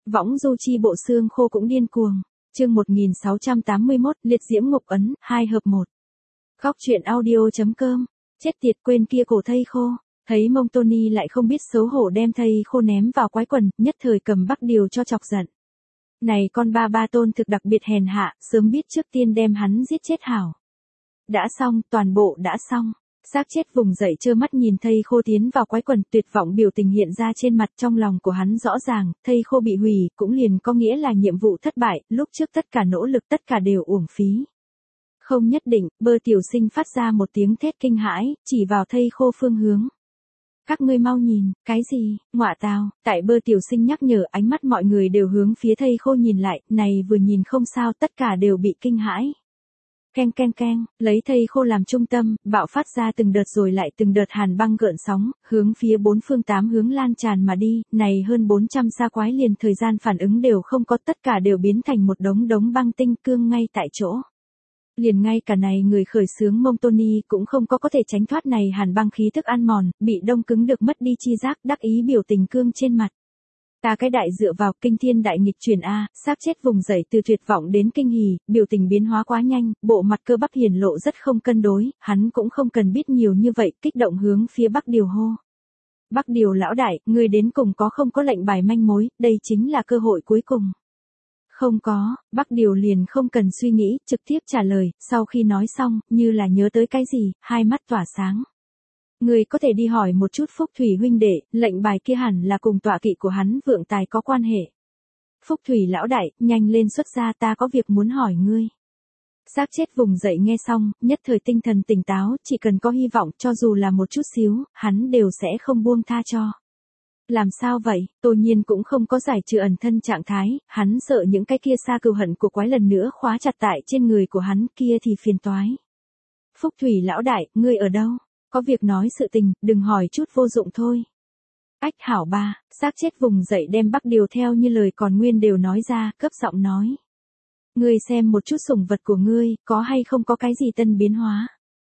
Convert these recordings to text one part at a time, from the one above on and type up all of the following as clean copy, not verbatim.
Võng du chi bộ xương khô cũng điên cuồng. Chương 1681, liệt diễm ngục ấn, 2 hợp 1. Góc truyện audio.com. Chết tiệt, quên kia cổ thây khô. Thấy mông Tony lại không biết xấu hổ đem thây khô ném vào quái quần, nhất thời cầm Bắc Điều cho chọc giận. Này con ba tôn thực đặc biệt hèn hạ, sớm biết trước tiên đem hắn giết chết hảo. Đã xong, toàn bộ đã xong. Xác chết vùng dậy trơ mắt nhìn thây khô tiến vào quái quần, tuyệt vọng biểu tình hiện ra trên mặt. Trong lòng của hắn rõ ràng, thây khô bị hủy, cũng liền có nghĩa là nhiệm vụ thất bại, lúc trước tất cả nỗ lực tất cả đều uổng phí. Không nhất định, Bơ tiểu sinh phát ra một tiếng thét kinh hãi, chỉ vào thây khô phương hướng. Các ngươi mau nhìn, cái gì, ngọa tào, tại Bơ tiểu sinh nhắc nhở, ánh mắt mọi người đều hướng phía thây khô nhìn lại, này vừa nhìn không sao, tất cả đều bị kinh hãi. Keng keng keng, lấy thây khô làm trung tâm, bạo phát ra từng đợt rồi lại từng đợt hàn băng gợn sóng, hướng phía bốn phương tám hướng lan tràn mà đi, này hơn 400 sa quái liền thời gian phản ứng đều không có, tất cả đều biến thành một đống băng tinh cương ngay tại chỗ. Liền ngay cả này người khởi xướng mông Tony cũng không có thể tránh thoát này hàn băng khí thức ăn mòn, bị đông cứng được mất đi chi giác, đắc ý biểu tình cương trên mặt. Ta cái đại dựa vào, kinh thiên đại nghịch chuyển a, xác chết vùng dậy từ tuyệt vọng đến kinh hỉ, biểu tình biến hóa quá nhanh, bộ mặt cơ bắp hiển lộ rất không cân đối, hắn cũng không cần biết nhiều như vậy, kích động hướng phía Bắc Điều hô. Bắc Điều lão đại, ngươi đến cùng có không có lệnh bài manh mối, đây chính là cơ hội cuối cùng. Không có, Bắc Điều liền không cần suy nghĩ, trực tiếp trả lời, sau khi nói xong, như là nhớ tới cái gì, hai mắt tỏa sáng. Người có thể đi hỏi một chút Phúc Thủy huynh đệ, lệnh bài kia hẳn là cùng tọa kỵ của hắn Vượng Tài có quan hệ. Phúc Thủy lão đại, nhanh lên xuất ra, ta có việc muốn hỏi ngươi. Xác chết vùng dậy nghe xong, nhất thời tinh thần tỉnh táo, chỉ cần có hy vọng, cho dù là một chút xíu, hắn đều sẽ không buông tha cho. Làm sao vậy, Tô Nhiên cũng không có giải trừ ẩn thân trạng thái, hắn sợ những cái kia xa cừu hận của quái lần nữa khóa chặt tại trên người của hắn, kia thì phiền toái. Phúc Thủy lão đại, ngươi ở đâu? Có việc nói sự tình, đừng hỏi chút vô dụng thôi. Ách hảo ba, xác chết vùng dậy đem Bắc Điều theo như lời còn nguyên đều nói ra, cấp giọng nói. Ngươi xem một chút sủng vật của ngươi, có hay không có cái gì tân biến hóa?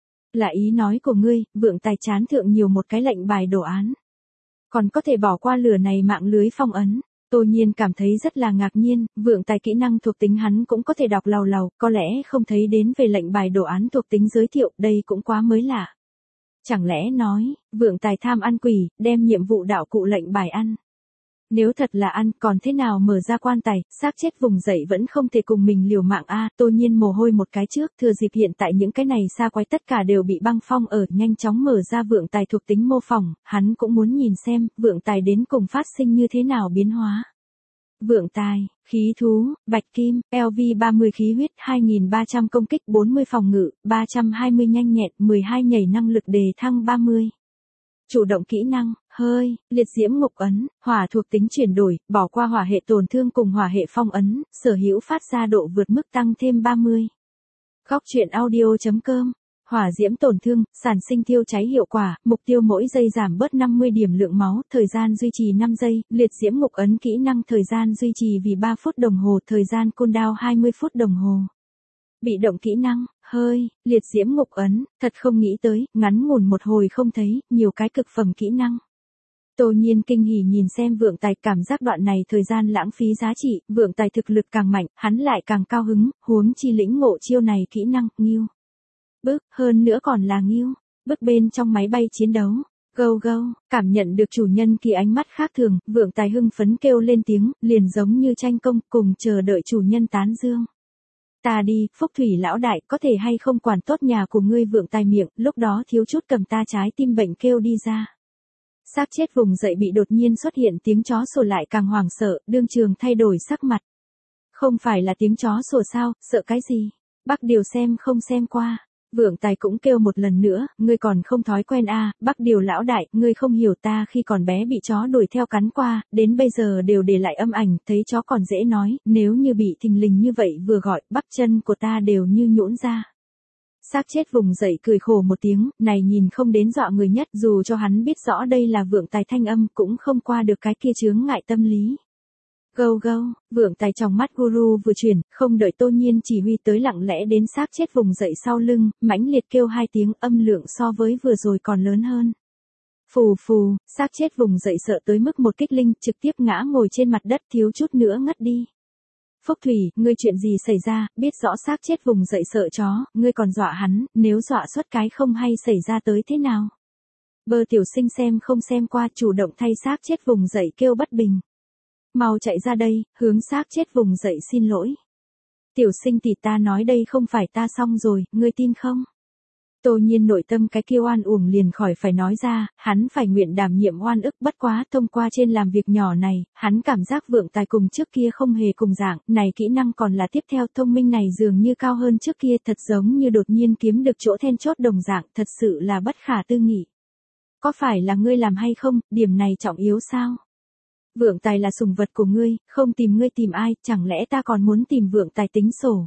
Là ý nói của ngươi, Vượng Tài chán thượng nhiều một cái lệnh bài đồ án. Còn có thể bỏ qua lửa này mạng lưới phong ấn. Tô Nhiên cảm thấy rất là ngạc nhiên, Vượng Tài kỹ năng thuộc tính hắn cũng có thể đọc lầu, có lẽ không thấy đến về lệnh bài đồ án thuộc tính giới thiệu, đây cũng quá mới lạ. Chẳng lẽ nói, Vượng Tài tham ăn quỷ, đem nhiệm vụ đạo cụ lệnh bài ăn. Nếu thật là ăn, còn thế nào mở ra quan tài, xác chết vùng dậy vẫn không thể cùng mình liều mạng a. Tô Nhiên mồ hôi một cái trước, thừa dịp hiện tại những cái này xa quái tất cả đều bị băng phong ở, nhanh chóng mở ra Vượng Tài thuộc tính mô phỏng, hắn cũng muốn nhìn xem, Vượng Tài đến cùng phát sinh như thế nào biến hóa. Vượng Tài, khí thú, bạch kim, LV 30 khí huyết, 2300 công kích, 40 phòng ngự, 320 nhanh nhẹn, 12 nhảy năng lực đề thăng 30. Chủ động kỹ năng, hơi, liệt diễm ngục ấn, hỏa thuộc tính chuyển đổi, bỏ qua hỏa hệ tổn thương cùng hỏa hệ phong ấn, sở hữu phát ra độ vượt mức tăng thêm 30. Góc truyện audio.com. Hỏa diễm tổn thương, sản sinh thiêu cháy hiệu quả, mục tiêu mỗi giây giảm bớt 50 điểm lượng máu, thời gian duy trì 5 giây, liệt diễm ngục ấn kỹ năng thời gian duy trì vì 3 phút đồng hồ, thời gian cooldown 20 phút đồng hồ. Bị động kỹ năng, hơi, liệt diễm ngục ấn, thật không nghĩ tới, ngắn ngủn một hồi không thấy, nhiều cái cực phẩm kỹ năng. Tô Nhiên kinh hỉ nhìn xem Vượng Tài, cảm giác đoạn này thời gian lãng phí giá trị, Vượng Tài thực lực càng mạnh, hắn lại càng cao hứng, huống chi lĩnh ngộ chiêu này kỹ năng, nghiêu. Bước, hơn nữa còn là nghiêu, bước bên trong máy bay chiến đấu. Gâu, cảm nhận được chủ nhân kỳ ánh mắt khác thường, Vượng Tài hưng phấn kêu lên tiếng, liền giống như tranh công, cùng chờ đợi chủ nhân tán dương. Ta đi, Phúc Thủy lão đại, có thể hay không quản tốt nhà của ngươi? Vượng Tài miệng, lúc đó thiếu chút cầm ta trái tim bệnh kêu đi ra. Xác chết vùng dậy bị đột nhiên xuất hiện tiếng chó sủa lại càng hoảng sợ, đương trường thay đổi sắc mặt. Không phải là tiếng chó sủa sao, sợ cái gì? Bắc Điều xem không xem qua. Vượng Tài cũng kêu một lần nữa, ngươi còn không thói quen a, Bắc Điều lão đại, ngươi không hiểu ta khi còn bé bị chó đuổi theo cắn qua, đến bây giờ đều để lại âm ảnh, thấy chó còn dễ nói, nếu như bị thình lình như vậy vừa gọi, bắp chân của ta đều như nhũn ra. Xác chết vùng dậy cười khổ một tiếng, này nhìn không đến dọa người nhất, dù cho hắn biết rõ đây là Vượng Tài thanh âm cũng không qua được cái kia chướng ngại tâm lý. Gâu, Vượng Tài trong mắt guru vừa chuyển, không đợi Tô Nhiên chỉ huy tới lặng lẽ đến xác chết vùng dậy sau lưng, mãnh liệt kêu hai tiếng, âm lượng so với vừa rồi còn lớn hơn. Phù phù, xác chết vùng dậy sợ tới mức một kích linh, trực tiếp ngã ngồi trên mặt đất thiếu chút nữa ngất đi. Phúc Thủy, ngươi chuyện gì xảy ra, biết rõ xác chết vùng dậy sợ chó, ngươi còn dọa hắn, nếu dọa xuất cái không hay xảy ra tới thế nào. Bơ tiểu sinh xem không xem qua chủ động thay xác chết vùng dậy kêu bất bình. Mau chạy ra đây, hướng xác chết vùng dậy xin lỗi. Tiểu sinh tỷ ta nói đây không phải ta xong rồi, ngươi tin không? Tô Nhiên nội tâm cái kia oan uổng liền khỏi phải nói ra, hắn phải nguyện đảm nhiệm oan ức, bất quá thông qua trên làm việc nhỏ này, hắn cảm giác Vượng Tài cùng trước kia không hề cùng dạng, này kỹ năng còn là tiếp theo thông minh này dường như cao hơn trước kia, thật giống như đột nhiên kiếm được chỗ then chốt đồng dạng, thật sự là bất khả tư nghị. Có phải là ngươi làm hay không, điểm này trọng yếu sao? Vượng Tài là sủng vật của ngươi, không tìm ngươi tìm ai, chẳng lẽ ta còn muốn tìm Vượng Tài tính sổ?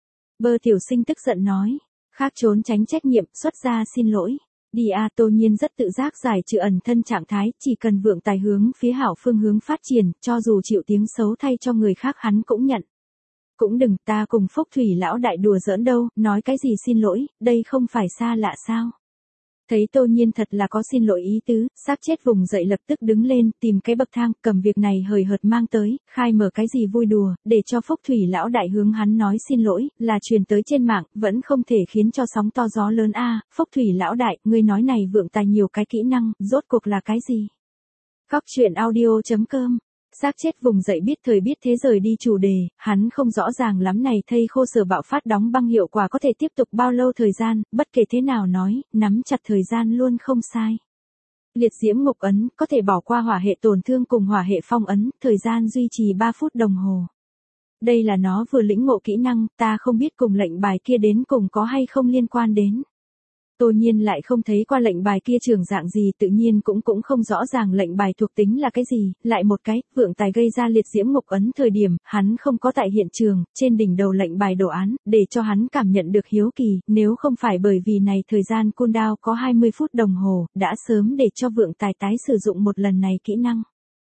Bơ tiểu sinh tức giận nói. Khác trốn tránh trách nhiệm, xuất ra xin lỗi. Đi a. Tô Nhiên rất tự giác giải trừ ẩn thân trạng thái, chỉ cần Vượng Tài hướng phía hảo phương hướng phát triển, cho dù chịu tiếng xấu thay cho người khác hắn cũng nhận. Cũng đừng, ta cùng Phúc Thủy lão đại đùa giỡn đâu, nói cái gì xin lỗi, đây không phải xa lạ sao. Thấy Tô Nhiên thật là có xin lỗi ý tứ, xác chết vùng dậy lập tức đứng lên, tìm cái bậc thang, cầm việc này hời hợt mang tới, khai mở cái gì vui đùa, để cho Phúc Thủy lão đại hướng hắn nói xin lỗi, là truyền tới trên mạng, vẫn không thể khiến cho sóng to gió lớn a. Phúc Thủy lão đại, ngươi nói này Vượng Tài nhiều cái kỹ năng, rốt cuộc là cái gì? Góc truyện audio.com. Xác chết vùng dậy biết thời biết thế rời đi chủ đề, hắn không rõ ràng lắm này thây khô sở bạo phát đóng băng hiệu quả có thể tiếp tục bao lâu thời gian, bất kể thế nào nói, nắm chặt thời gian luôn không sai. Liệt diễm ngục ấn, có thể bỏ qua hỏa hệ tổn thương cùng hỏa hệ phong ấn, thời gian duy trì 3 phút đồng hồ. Đây là nó vừa lĩnh ngộ kỹ năng, ta không biết cùng lệnh bài kia đến cùng có hay không liên quan đến. Tô Nhiên lại không thấy qua lệnh bài kia trường dạng gì, tự nhiên cũng không rõ ràng lệnh bài thuộc tính là cái gì, lại một cái, Vượng Tài gây ra liệt diễm ngục ấn thời điểm, hắn không có tại hiện trường, trên đỉnh đầu lệnh bài đồ án, để cho hắn cảm nhận được hiếu kỳ, nếu không phải bởi vì này thời gian cooldown có 20 phút đồng hồ, đã sớm để cho Vượng Tài tái sử dụng một lần này kỹ năng.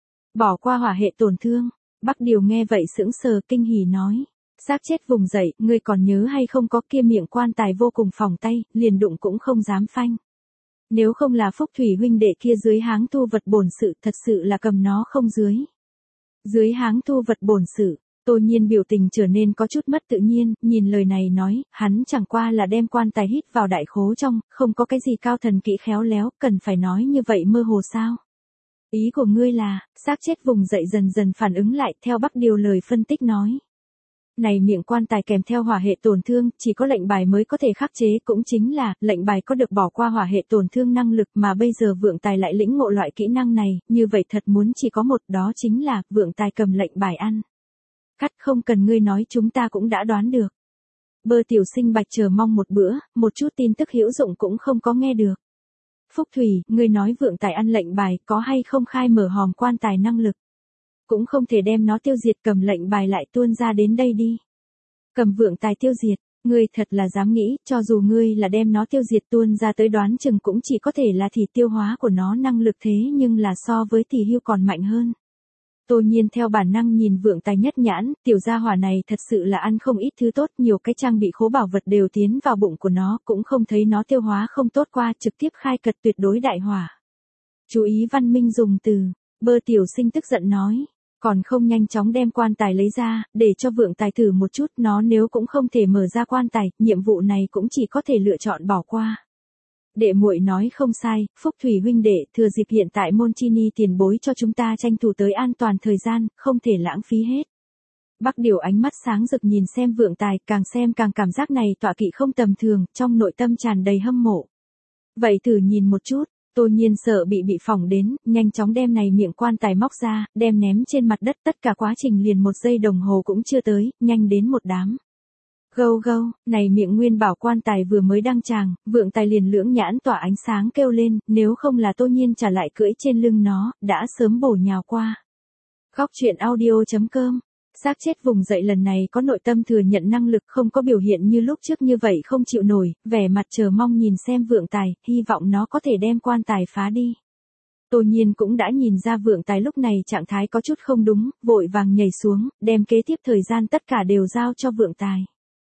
Bỏ qua hỏa hệ tổn thương, Bắc Điều nghe vậy sững sờ kinh hỉ nói. Xác chết vùng dậy, ngươi còn nhớ hay không có kia miệng quan tài vô cùng phòng tay, liền đụng cũng không dám phanh. Nếu không là Phúc Thủy huynh đệ kia dưới háng tu vật bổn sự, thật sự là cầm nó không dưới. Dưới háng tu vật bổn sự, Tô Nhiên biểu tình trở nên có chút mất tự nhiên, nhìn lời này nói, hắn chẳng qua là đem quan tài hít vào đại khố trong, không có cái gì cao thần kỹ khéo léo, cần phải nói như vậy mơ hồ sao. Ý của ngươi là, xác chết vùng dậy dần dần phản ứng lại theo Bắc Điều lời phân tích nói. Này miệng quan tài kèm theo hỏa hệ tổn thương, chỉ có lệnh bài mới có thể khắc chế, cũng chính là, lệnh bài có được bỏ qua hỏa hệ tổn thương năng lực mà bây giờ Vượng Tài lại lĩnh ngộ loại kỹ năng này, như vậy thật muốn chỉ có một, đó chính là, Vượng Tài cầm lệnh bài ăn. Cắt không cần ngươi nói chúng ta cũng đã đoán được. Bơ tiểu sinh bạch chờ mong một bữa, một chút tin tức hữu dụng cũng không có nghe được. Phúc Thủy, ngươi nói Vượng Tài ăn lệnh bài có hay không khai mở hòm quan tài năng lực. Cũng không thể đem nó tiêu diệt, cầm lệnh bài lại tuôn ra đến đây đi. Cầm Vượng Tài tiêu diệt, ngươi thật là dám nghĩ, cho dù ngươi là đem nó tiêu diệt tuôn ra tới đoán chừng cũng chỉ có thể là thịt tiêu hóa của nó năng lực thế nhưng là so với tỷ hưu còn mạnh hơn. Tô Nhiên theo bản năng nhìn Vượng Tài nhất nhãn, tiểu gia hỏa này thật sự là ăn không ít thứ tốt, nhiều cái trang bị khố bảo vật đều tiến vào bụng của nó, cũng không thấy nó tiêu hóa không tốt qua, trực tiếp khai cật tuyệt đối đại hỏa. Chú ý văn minh dùng từ, Bơ tiểu sinh tức giận nói. Còn không nhanh chóng đem quan tài lấy ra, để cho Vượng Tài thử một chút, nó nếu cũng không thể mở ra quan tài, nhiệm vụ này cũng chỉ có thể lựa chọn bỏ qua. Đệ muội nói không sai, Phúc Thủy huynh đệ, thừa dịp hiện tại Monchini tiền bối cho chúng ta tranh thủ tới an toàn thời gian, không thể lãng phí hết. Bắc Điều ánh mắt sáng rực nhìn xem Vượng Tài, càng xem càng cảm giác này tọa kỵ không tầm thường, trong nội tâm tràn đầy hâm mộ. Vậy thử nhìn một chút. Tô Nhiên sợ bị phỏng đến, nhanh chóng đem này miệng quan tài móc ra, đem ném trên mặt đất, tất cả quá trình liền 1 giây đồng hồ cũng chưa tới, nhanh đến một đám. Gâu gâu, này miệng nguyên bảo quan tài vừa mới đăng tràng, Vượng Tài liền lưỡng nhãn tỏa ánh sáng kêu lên, nếu không là Tô Nhiên trả lại cưỡi trên lưng nó, đã sớm bổ nhào qua. Góc truyện audio.com. Xác chết vùng dậy lần này có nội tâm thừa nhận năng lực, không có biểu hiện như lúc trước như vậy không chịu nổi, vẻ mặt chờ mong nhìn xem Vượng Tài, hy vọng nó có thể đem quan tài phá đi. Tô Nhiên cũng đã nhìn ra Vượng Tài lúc này trạng thái có chút không đúng, vội vàng nhảy xuống, đem kế tiếp thời gian tất cả đều giao cho Vượng Tài.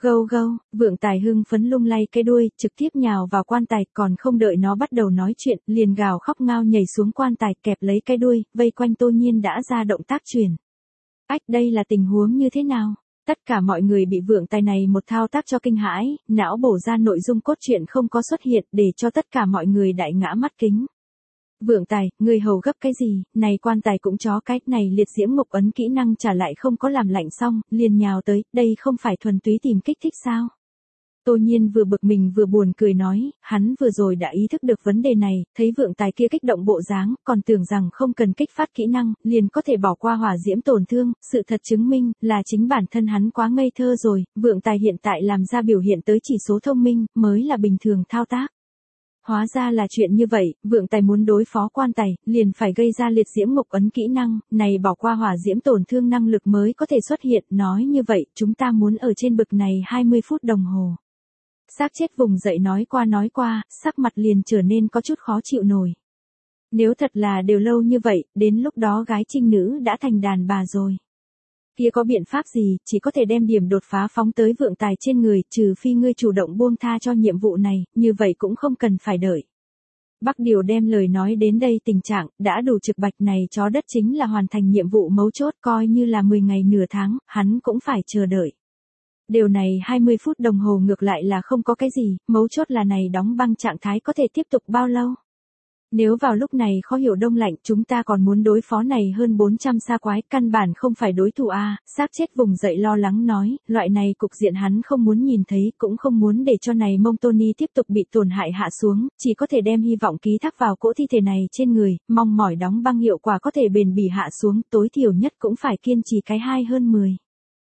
Gâu gâu, Vượng Tài hưng phấn lung lay cái đuôi, trực tiếp nhào vào quan tài, còn không đợi nó bắt đầu nói chuyện, liền gào khóc ngao nhảy xuống quan tài, kẹp lấy cái đuôi, vây quanh Tô Nhiên đã ra động tác chuyển. Ách, đây là tình huống như thế nào? Tất cả mọi người bị Vượng Tài này một thao tác cho kinh hãi, não bổ ra nội dung cốt truyện không có xuất hiện, để cho tất cả mọi người đại ngã mắt kính. Vượng Tài, người hầu gấp cái gì, này quan tài cũng chó cái, này liệt diễm ngục ấn kỹ năng trả lại không có làm lạnh xong, liền nhào tới, đây không phải thuần túy tìm kích thích sao? Tô Nhiên vừa bực mình vừa buồn cười nói, hắn vừa rồi đã ý thức được vấn đề này, thấy Vượng Tài kia kích động bộ dáng, còn tưởng rằng không cần kích phát kỹ năng, liền có thể bỏ qua hỏa diễm tổn thương, sự thật chứng minh, là chính bản thân hắn quá ngây thơ rồi, Vượng Tài hiện tại làm ra biểu hiện tới chỉ số thông minh, mới là bình thường thao tác. Hóa ra là chuyện như vậy, Vượng Tài muốn đối phó quan tài, liền phải gây ra liệt diễm ngục ấn kỹ năng, này bỏ qua hỏa diễm tổn thương năng lực mới có thể xuất hiện, nói như vậy, chúng ta muốn ở trên bực này 20 phút đồng hồ. Xác chết vùng dậy nói qua, sắc mặt liền trở nên có chút khó chịu nổi. Nếu thật là đều lâu như vậy, đến lúc đó gái trinh nữ đã thành đàn bà rồi. Kia có biện pháp gì, chỉ có thể đem điểm đột phá phóng tới Vượng Tài trên người, trừ phi ngươi chủ động buông tha cho nhiệm vụ này, như vậy cũng không cần phải đợi. Bắc Điều đem lời nói đến đây tình trạng, đã đủ trực bạch này chó đất chính là hoàn thành nhiệm vụ mấu chốt coi như là 10 ngày nửa tháng, hắn cũng phải chờ đợi. Điều này 20 phút đồng hồ ngược lại là không có cái gì, mấu chốt là này đóng băng trạng thái có thể tiếp tục bao lâu. Nếu vào lúc này khó hiểu đông lạnh, chúng ta còn muốn đối phó này hơn 400 sa quái, căn bản không phải đối thủ a. Xác chết vùng dậy lo lắng nói, loại này cục diện hắn không muốn nhìn thấy, cũng không muốn để cho này mông Tony tiếp tục bị tổn hại hạ xuống, chỉ có thể đem hy vọng ký thác vào cỗ thi thể này trên người, mong mỏi đóng băng hiệu quả có thể bền bỉ hạ xuống, tối thiểu nhất cũng phải kiên trì cái 2 hơn 10.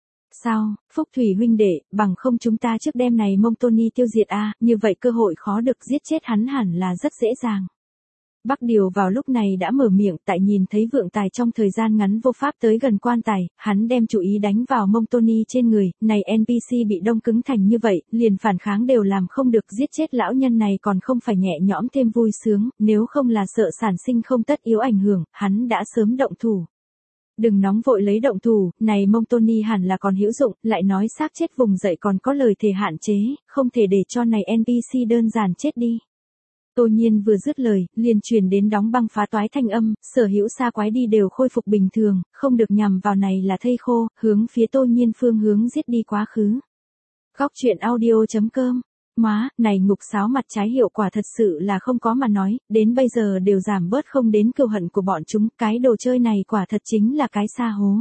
Sao, Phúc Thủy huynh đệ, bằng không chúng ta trước đêm này mông Tony tiêu diệt a, như vậy cơ hội khó được giết chết hắn hẳn là rất dễ dàng. Bắc Điều vào lúc này đã mở miệng, tại nhìn thấy Vượng Tài trong thời gian ngắn vô pháp tới gần quan tài, hắn đem chú ý đánh vào mông Tony trên người, này NPC bị đông cứng thành như vậy, liền phản kháng đều làm không được, giết chết lão nhân này còn không phải nhẹ nhõm thêm vui sướng, nếu không là sợ sản sinh không tất yếu ảnh hưởng, hắn đã sớm động thủ. Đừng nóng vội lấy động thủ, này mông Tony hẳn là còn hữu dụng, lại nói xác chết vùng dậy còn có lời thề hạn chế, không thể để cho này NPC đơn giản chết đi. Tô Nhiên vừa dứt lời, liền truyền đến đóng băng phá toái thanh âm, sở hữu sa quái đi đều khôi phục bình thường, không được nhằm vào này là thây khô, hướng phía Tô Nhiên phương hướng giết đi quá khứ. Góc truyện audio.com. Má, này ngục sáo mặt trái hiệu quả thật sự là không có mà nói, đến bây giờ đều giảm bớt không đến cừu hận của bọn chúng, cái đồ chơi này quả thật chính là cái sa hố.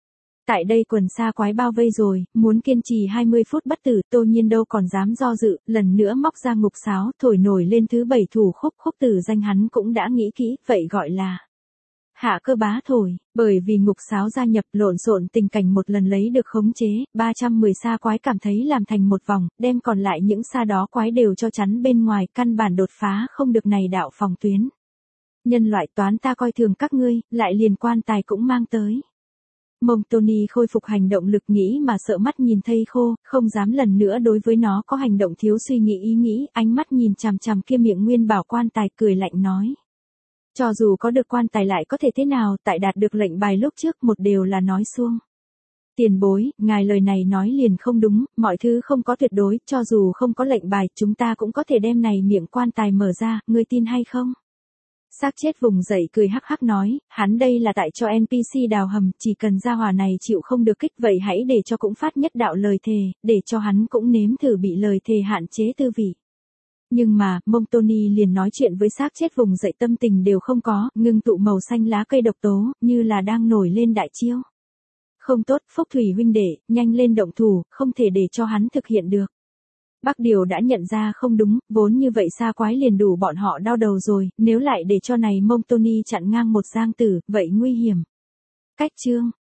Tại đây quần sa quái bao vây rồi, muốn kiên trì 20 phút bất tử, Tô Nhiên đâu còn dám do dự, lần nữa móc ra ngục sáo, thổi nổi lên thứ 7 thủ khúc, khúc tử danh hắn cũng đã nghĩ kỹ, vậy gọi là hạ cơ bá thổi, bởi vì ngục sáo gia nhập lộn xộn tình cảnh một lần lấy được khống chế, 310 sa quái cảm thấy làm thành một vòng, đem còn lại những sa đó quái đều cho chắn bên ngoài, căn bản đột phá không được này đạo phòng tuyến. Nhân loại toán ta coi thường các ngươi, lại liền quan tài cũng mang tới. Mông Tony khôi phục hành động lực nghĩ mà sợ mắt nhìn thây khô, không dám lần nữa đối với nó có hành động thiếu suy nghĩ ý nghĩ, ánh mắt nhìn chằm chằm kia miệng nguyên bảo quan tài cười lạnh nói. Cho dù có được quan tài lại có thể thế nào, tại đạt được lệnh bài lúc trước một đều là nói suông. Tiền bối, ngài lời này nói liền không đúng, mọi thứ không có tuyệt đối, cho dù không có lệnh bài, chúng ta cũng có thể đem này miệng quan tài mở ra, ngươi tin hay không? Xác chết vùng dậy cười hắc hắc nói, hắn đây là tại cho NPC đào hầm, chỉ cần gia hỏa này chịu không được kích vậy hãy để cho cũng phát nhất đạo lời thề, để cho hắn cũng nếm thử bị lời thề hạn chế tư vị. Nhưng mà, mông Tony liền nói chuyện với xác chết vùng dậy tâm tình đều không có, ngưng tụ màu xanh lá cây độc tố, như là đang nổi lên đại chiêu. Không tốt, Phúc Thủy huynh đệ, nhanh lên động thủ, không thể để cho hắn thực hiện được. Bắc Điều đã nhận ra không đúng, vốn như vậy sa quái liền đủ bọn họ đau đầu rồi, nếu lại để cho này mông Tony chặn ngang một giang tử, vậy nguy hiểm. Cách chương.